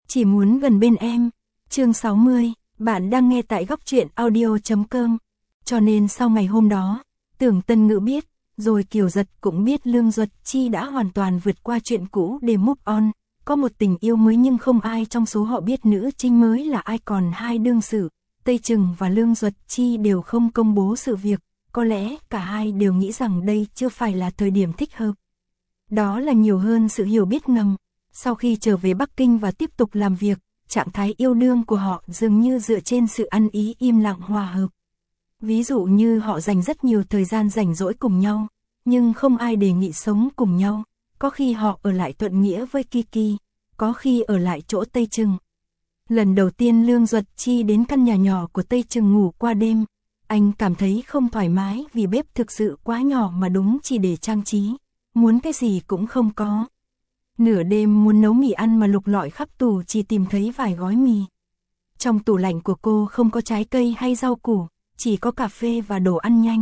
Chỉ muốn gần bên em. Chương 60, bạn đang nghe tại góc truyện audio.com. Cho nên sau ngày hôm đó, Tưởng Tân Ngữ biết, rồi Kiều Giật cũng biết Lương Duật Chi đã hoàn toàn vượt qua chuyện cũ để move on, có một tình yêu mới nhưng không ai trong số họ biết nữ chính mới là ai, còn hai đương sự, Tây Trừng và Lương Duật Chi đều không công bố sự việc, có lẽ cả hai đều nghĩ rằng đây chưa phải là thời điểm thích hợp. Đó là nhiều hơn sự hiểu biết ngầm. Sau khi trở về Bắc Kinh và tiếp tục làm việc, trạng thái yêu đương của họ dường như dựa trên sự ăn ý im lặng hòa hợp. Ví dụ như họ dành rất nhiều thời gian rảnh rỗi cùng nhau, nhưng không ai đề nghị sống cùng nhau. Có khi họ ở lại Thuận Nghĩa với Kiki, có khi ở lại chỗ Tây Trừng. Lần đầu tiên Lương Duật Chi đến căn nhà nhỏ của Tây Trừng ngủ qua đêm, anh cảm thấy không thoải mái vì bếp thực sự quá nhỏ mà đúng chỉ để trang trí, muốn cái gì cũng không có. Nửa đêm muốn nấu mì ăn mà lục lọi khắp tủ chỉ tìm thấy vài gói mì. Trong tủ lạnh của cô không có trái cây hay rau củ, chỉ có cà phê và đồ ăn nhanh.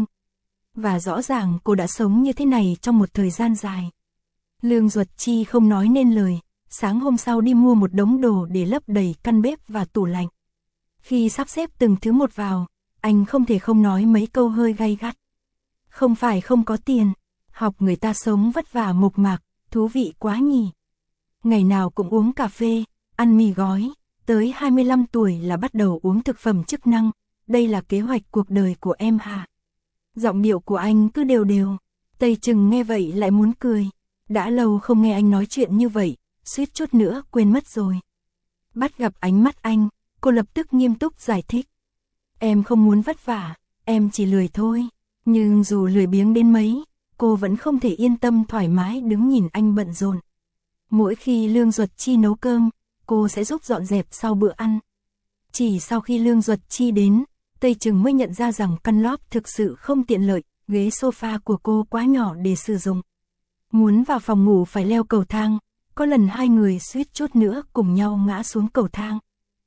Và rõ ràng cô đã sống như thế này trong một thời gian dài. Lương Duật Chi không nói nên lời, sáng hôm sau đi mua một đống đồ để lấp đầy căn bếp và tủ lạnh. Khi sắp xếp từng thứ một vào, anh không thể không nói mấy câu hơi gay gắt. Không phải không có tiền, học người ta sống vất vả mộc mạc, thú vị quá nhỉ. Ngày nào cũng uống cà phê, ăn mì gói, tới 25 tuổi là bắt đầu uống thực phẩm chức năng, đây là kế hoạch cuộc đời của em hả? Giọng điệu của anh cứ đều đều, Tây Trừng nghe vậy lại muốn cười. Đã lâu không nghe anh nói chuyện như vậy, suýt chút nữa quên mất rồi. Bắt gặp ánh mắt anh, cô lập tức nghiêm túc giải thích. Em không muốn vất vả, em chỉ lười thôi. Nhưng dù lười biếng đến mấy, cô vẫn không thể yên tâm thoải mái đứng nhìn anh bận rộn. Mỗi khi Lương Duật Chi nấu cơm, cô sẽ giúp dọn dẹp sau bữa ăn. Chỉ sau khi Lương Duật Chi đến, Tây Trừng mới nhận ra rằng căn lóp thực sự không tiện lợi, ghế sofa của cô quá nhỏ để sử dụng. Muốn vào phòng ngủ phải leo cầu thang, có lần hai người suýt chút nữa cùng nhau ngã xuống cầu thang.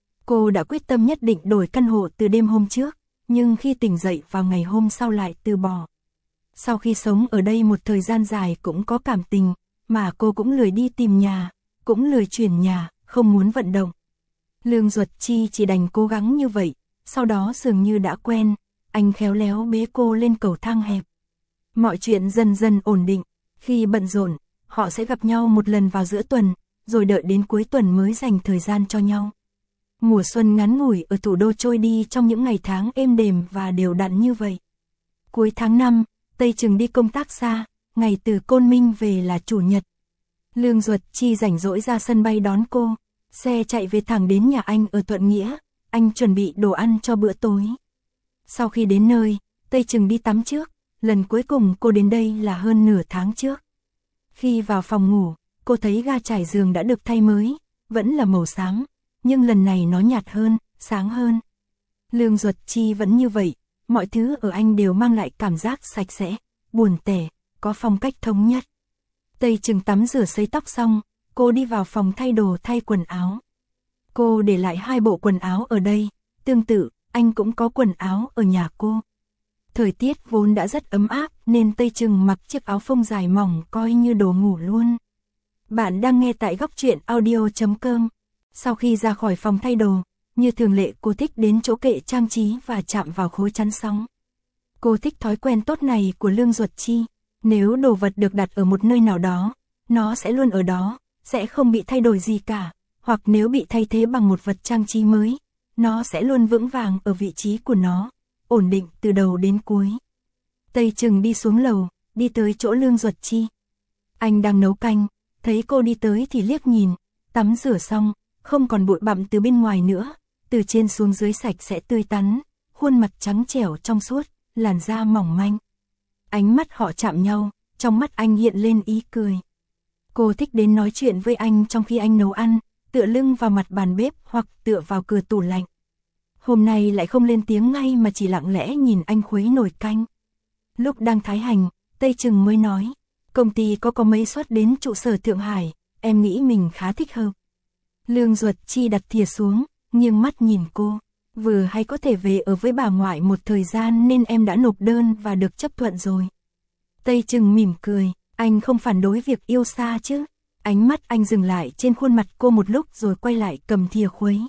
Cô đã quyết tâm nhất định đổi căn hộ từ đêm hôm trước, nhưng khi tỉnh dậy vào ngày hôm sau lại từ bỏ. Sau khi sống ở đây một thời gian dài cũng có cảm tình, mà cô cũng lười đi tìm nhà, cũng lười chuyển nhà, không muốn vận động. Lương Duật Chi chỉ đành cố gắng như vậy, sau đó dường như đã quen, anh khéo léo bế cô lên cầu thang hẹp. Mọi chuyện dần dần ổn định, khi bận rộn, họ sẽ gặp nhau một lần vào giữa tuần, rồi đợi đến cuối tuần mới dành thời gian cho nhau. Mùa xuân ngắn ngủi ở thủ đô trôi đi trong những ngày tháng êm đềm và đều đặn như vậy. Cuối tháng 5, Tây Trừng đi công tác xa, ngày từ Côn Minh về là Chủ nhật. Lương Duật Chi rảnh rỗi ra sân bay đón cô, xe chạy về thẳng đến nhà anh ở Thuận Nghĩa, anh chuẩn bị đồ ăn cho bữa tối. Sau khi đến nơi, Tây Trừng đi tắm trước, lần cuối cùng cô đến đây là hơn nửa tháng trước. Khi vào phòng ngủ, cô thấy ga trải giường đã được thay mới, vẫn là màu xám, nhưng lần này nó nhạt hơn, sáng hơn. Lương Duật Chi vẫn như vậy, mọi thứ ở anh đều mang lại cảm giác sạch sẽ, buồn tẻ, có phong cách thống nhất. Tây Trừng tắm rửa sấy tóc xong, cô đi vào phòng thay đồ thay quần áo. Cô để lại 2 bộ quần áo ở đây, tương tự, anh cũng có quần áo ở nhà cô. Thời tiết vốn đã rất ấm áp nên Tây Trừng mặc chiếc áo phông dài mỏng coi như đồ ngủ luôn. Bạn đang nghe tại góc truyện audio.com. Sau khi ra khỏi phòng thay đồ, như thường lệ cô thích đến chỗ kệ trang trí và chạm vào khối chắn sóng. Cô thích thói quen tốt này của Lương Duật Chi, nếu đồ vật được đặt ở một nơi nào đó, nó sẽ luôn ở đó, sẽ không bị thay đổi gì cả, hoặc nếu bị thay thế bằng một vật trang trí mới, nó sẽ luôn vững vàng ở vị trí của nó, ổn định từ đầu đến cuối. Tây Trừng đi xuống lầu, đi tới chỗ Lương Duật Chi. Anh đang nấu canh, thấy cô đi tới thì liếc nhìn, tắm rửa xong, không còn bụi bặm từ bên ngoài nữa, từ trên xuống dưới sạch sẽ tươi tắn, khuôn mặt trắng trẻo trong suốt, làn da mỏng manh. Ánh mắt họ chạm nhau, trong mắt anh hiện lên ý cười. Cô thích đến nói chuyện với anh trong khi anh nấu ăn, tựa lưng vào mặt bàn bếp hoặc tựa vào cửa tủ lạnh. Hôm nay lại không lên tiếng ngay mà chỉ lặng lẽ nhìn anh khuấy nồi canh. Lúc đang thái hành, Tây Trừng mới nói, công ty có mấy suất đến trụ sở Thượng Hải, em nghĩ mình khá thích hợp. Lương Duật Chi đặt thìa xuống, nghiêng mắt nhìn cô, vừa hay có thể về ở với bà ngoại một thời gian nên em đã nộp đơn và được chấp thuận rồi. Tây Trừng mỉm cười, anh không phản đối việc yêu xa chứ? Ánh mắt anh dừng lại trên khuôn mặt cô một lúc rồi quay lại cầm thìa khuấy.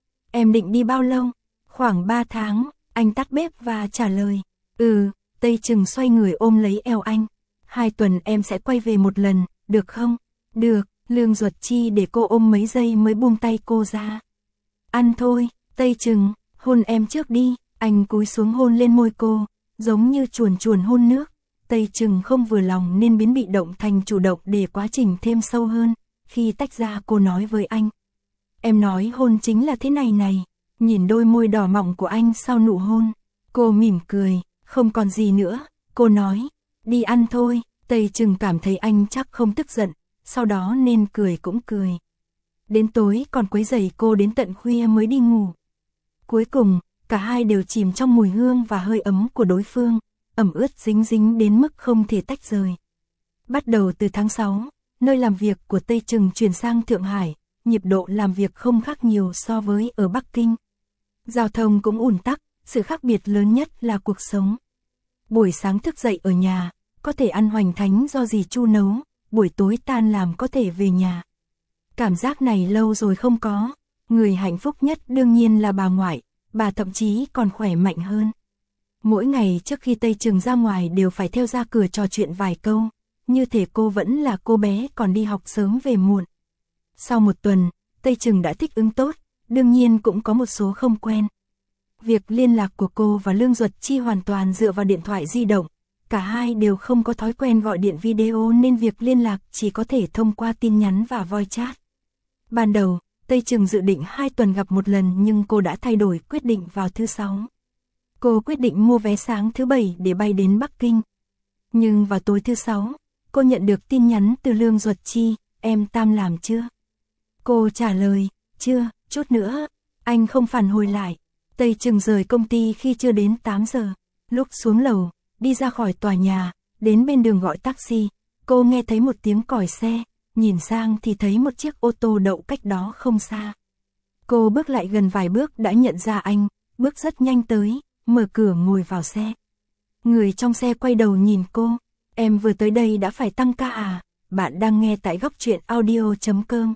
Em định đi bao lâu? Khoảng 3 tháng, anh tắt bếp và trả lời. Tây Trừng xoay người ôm lấy eo anh. 2 tuần em sẽ quay về một lần, được không? Được, Lương Duật Chi để cô ôm mấy giây mới buông tay cô ra. Ăn thôi, Tây Trừng, hôn em trước đi. Anh cúi xuống hôn lên môi cô, giống như chuồn chuồn hôn nước. Tây Trừng không vừa lòng nên biến bị động thành chủ động để quá trình thêm sâu hơn. Khi tách ra cô nói với anh. Em nói hôn chính là thế này này. Nhìn đôi môi đỏ mọng của anh sau nụ hôn. Cô mỉm cười, không còn gì nữa. Cô nói, đi ăn thôi. Tây Trừng cảm thấy anh chắc không tức giận, sau đó nên cười cũng cười. Đến tối còn quấy rầy cô đến tận khuya mới đi ngủ. Cuối cùng, cả hai đều chìm trong mùi hương và hơi ấm của đối phương, ẩm ướt dính dính đến mức không thể tách rời. Bắt đầu từ tháng 6, nơi làm việc của Tây Trừng chuyển sang Thượng Hải, nhịp độ làm việc không khác nhiều so với ở Bắc Kinh. Giao thông cũng ùn tắc, sự khác biệt lớn nhất là cuộc sống. Buổi sáng thức dậy ở nhà, có thể ăn hoành thánh do dì Chu nấu, buổi tối tan làm có thể về nhà. Cảm giác này lâu rồi không có, người hạnh phúc nhất đương nhiên là bà ngoại, bà thậm chí còn khỏe mạnh hơn. Mỗi ngày trước khi Tây Trừng ra ngoài đều phải theo ra cửa trò chuyện vài câu, như thể cô vẫn là cô bé còn đi học sớm về muộn. Sau một tuần, Tây Trừng đã thích ứng tốt, đương nhiên cũng có một số không quen. Việc liên lạc của cô và Lương Duật Chi hoàn toàn dựa vào điện thoại di động, cả hai đều không có thói quen gọi điện video nên việc liên lạc chỉ có thể thông qua tin nhắn và voice chat. Ban đầu, Tây Trừng dự định 2 tuần gặp một lần nhưng cô đã thay đổi quyết định vào thứ 6. Cô quyết định mua vé sáng thứ 7 để bay đến Bắc Kinh. Nhưng vào tối thứ 6, cô nhận được tin nhắn từ Lương Duật Chi, em tam làm chưa? Cô trả lời, chưa, chút nữa. Anh không phản hồi lại. Tây Trừng rời công ty khi chưa đến 8 giờ. Lúc xuống lầu, đi ra khỏi tòa nhà, đến bên đường gọi taxi, cô nghe thấy một tiếng còi xe, nhìn sang thì thấy một chiếc ô tô đậu cách đó không xa. Cô bước lại gần vài bước đã nhận ra anh, bước rất nhanh tới, mở cửa ngồi vào xe. Người trong xe quay đầu nhìn cô, em vừa tới đây đã phải tăng ca à, bạn đang nghe tại Góc Truyện Audio.com.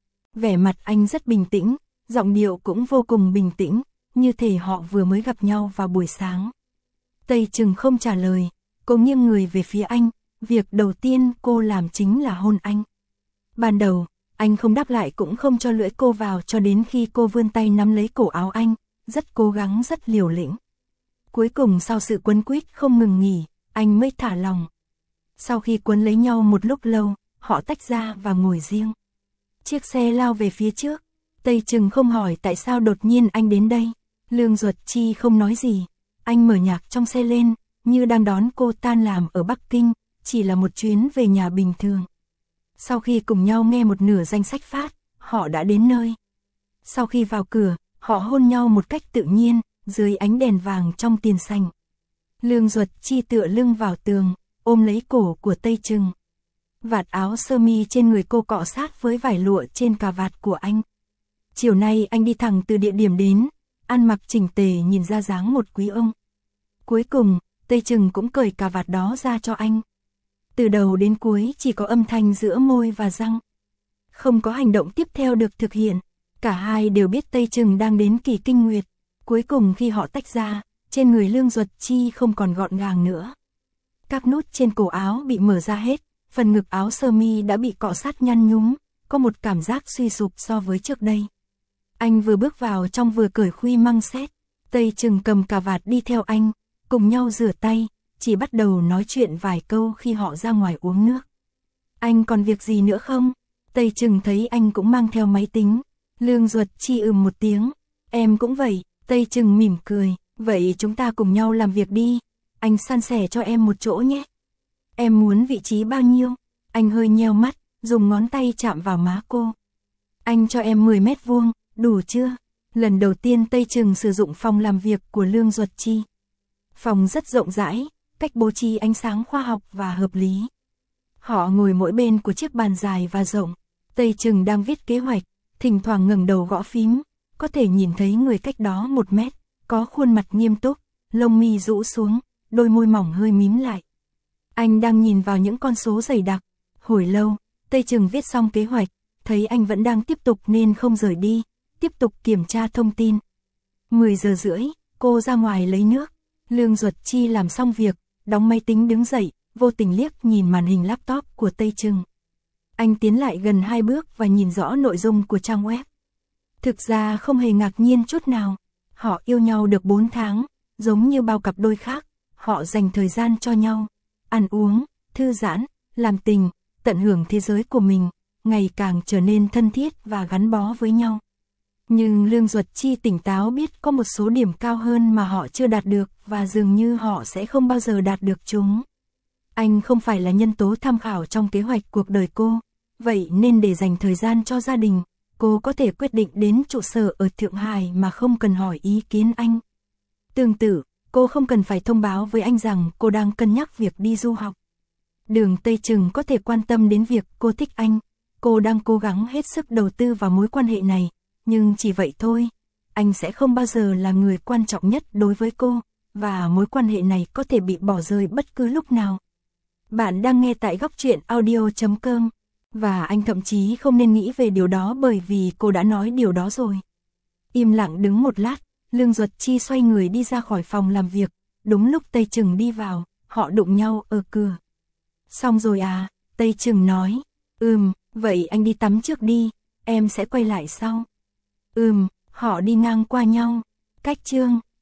Vẻ mặt anh rất bình tĩnh, giọng điệu cũng vô cùng bình tĩnh, như thể họ vừa mới gặp nhau vào buổi sáng. Tây Trừng không trả lời, cô nghiêng người về phía anh, việc đầu tiên cô làm chính là hôn anh. Ban đầu, anh không đáp lại cũng không cho lưỡi cô vào cho đến khi cô vươn tay nắm lấy cổ áo anh, rất cố gắng rất liều lĩnh. Cuối cùng sau sự quấn quýt không ngừng nghỉ, anh mới thả lòng. Sau khi quấn lấy nhau một lúc lâu, họ tách ra và ngồi riêng. Chiếc xe lao về phía trước, Tây Trừng không hỏi tại sao đột nhiên anh đến đây. Lương Duật Chi không nói gì, anh mở nhạc trong xe lên, như đang đón cô tan làm ở Bắc Kinh, chỉ là một chuyến về nhà bình thường. Sau khi cùng nhau nghe một nửa danh sách phát, họ đã đến nơi. Sau khi vào cửa, họ hôn nhau một cách tự nhiên, dưới ánh đèn vàng trong tiền sảnh. Lương Duật Chi tựa lưng vào tường, ôm lấy cổ của Tây Trừng. Vạt áo sơ mi trên người cô cọ sát với vải lụa trên cà vạt của anh. Chiều nay anh đi thẳng từ địa điểm đến, ăn mặc chỉnh tề nhìn ra dáng một quý ông. Cuối cùng, Tây Trừng cũng cởi cà vạt đó ra cho anh. Từ đầu đến cuối chỉ có âm thanh giữa môi và răng. Không có hành động tiếp theo được thực hiện. Cả hai đều biết Tây Trừng đang đến kỳ kinh nguyệt. Cuối cùng khi họ tách ra, trên người Lương Duật Chi không còn gọn gàng nữa. Các nút trên cổ áo bị mở ra hết, phần ngực áo sơ mi đã bị cọ sát nhăn nhúm, có một cảm giác suy sụp so với trước đây. Anh vừa bước vào trong vừa cởi khuy măng xét, Tây Trừng cầm cà vạt đi theo anh, cùng nhau rửa tay, chỉ bắt đầu nói chuyện vài câu khi họ ra ngoài uống nước. Anh còn việc gì nữa không? Tây Trừng thấy anh cũng mang theo máy tính. Lương Duật Chi một tiếng, em cũng vậy. Tây Trừng mỉm cười, vậy chúng ta cùng nhau làm việc đi, anh san sẻ cho em một chỗ nhé. Em muốn vị trí bao nhiêu? Anh hơi nheo mắt, dùng ngón tay chạm vào má cô. Anh cho em 10 mét vuông, đủ chưa? Lần đầu tiên Tây Trừng sử dụng phòng làm việc của Lương Duật Chi. Phòng rất rộng rãi, cách bố trí ánh sáng khoa học và hợp lý. Họ ngồi mỗi bên của chiếc bàn dài và rộng. Tây Trừng đang viết kế hoạch, thỉnh thoảng ngẩng đầu gõ phím, có thể nhìn thấy người cách đó 1 mét, có khuôn mặt nghiêm túc, lông mi rũ xuống, đôi môi mỏng hơi mím lại. Anh đang nhìn vào những con số dày đặc. Hồi lâu, Tây Trừng viết xong kế hoạch, thấy anh vẫn đang tiếp tục nên không rời đi, tiếp tục kiểm tra thông tin. 10 giờ rưỡi, cô ra ngoài lấy nước. Lương Duật Chi làm xong việc, đóng máy tính đứng dậy, vô tình liếc nhìn màn hình laptop của Tây Trừng. Anh tiến lại gần 2 bước và nhìn rõ nội dung của trang web. Thực ra không hề ngạc nhiên chút nào. Họ yêu nhau được 4 tháng, giống như bao cặp đôi khác, họ dành thời gian cho nhau, ăn uống, thư giãn, làm tình, tận hưởng thế giới của mình, ngày càng trở nên thân thiết và gắn bó với nhau. Nhưng Lương Duật Chi tỉnh táo biết có một số điểm cao hơn mà họ chưa đạt được và dường như họ sẽ không bao giờ đạt được chúng. Anh không phải là nhân tố tham khảo trong kế hoạch cuộc đời cô, vậy nên để dành thời gian cho gia đình, cô có thể quyết định đến trụ sở ở Thượng Hải mà không cần hỏi ý kiến anh. Tương tự, cô không cần phải thông báo với anh rằng cô đang cân nhắc việc đi du học. Đường Tây Trừng có thể quan tâm đến việc cô thích anh, cô đang cố gắng hết sức đầu tư vào mối quan hệ này, nhưng chỉ vậy thôi, anh sẽ không bao giờ là người quan trọng nhất đối với cô, và mối quan hệ này có thể bị bỏ rơi bất cứ lúc nào. Bạn đang nghe tại Góc Truyện Audio.com, và anh thậm chí không nên nghĩ về điều đó bởi vì cô đã nói điều đó rồi. Im lặng đứng một lát, Lương Duật Chi xoay người đi ra khỏi phòng làm việc, đúng lúc Tây Trừng đi vào, họ đụng nhau ở cửa. Xong rồi à, Tây Trừng nói, vậy anh đi tắm trước đi, em sẽ quay lại sau. Họ đi ngang qua nhau, cách chương.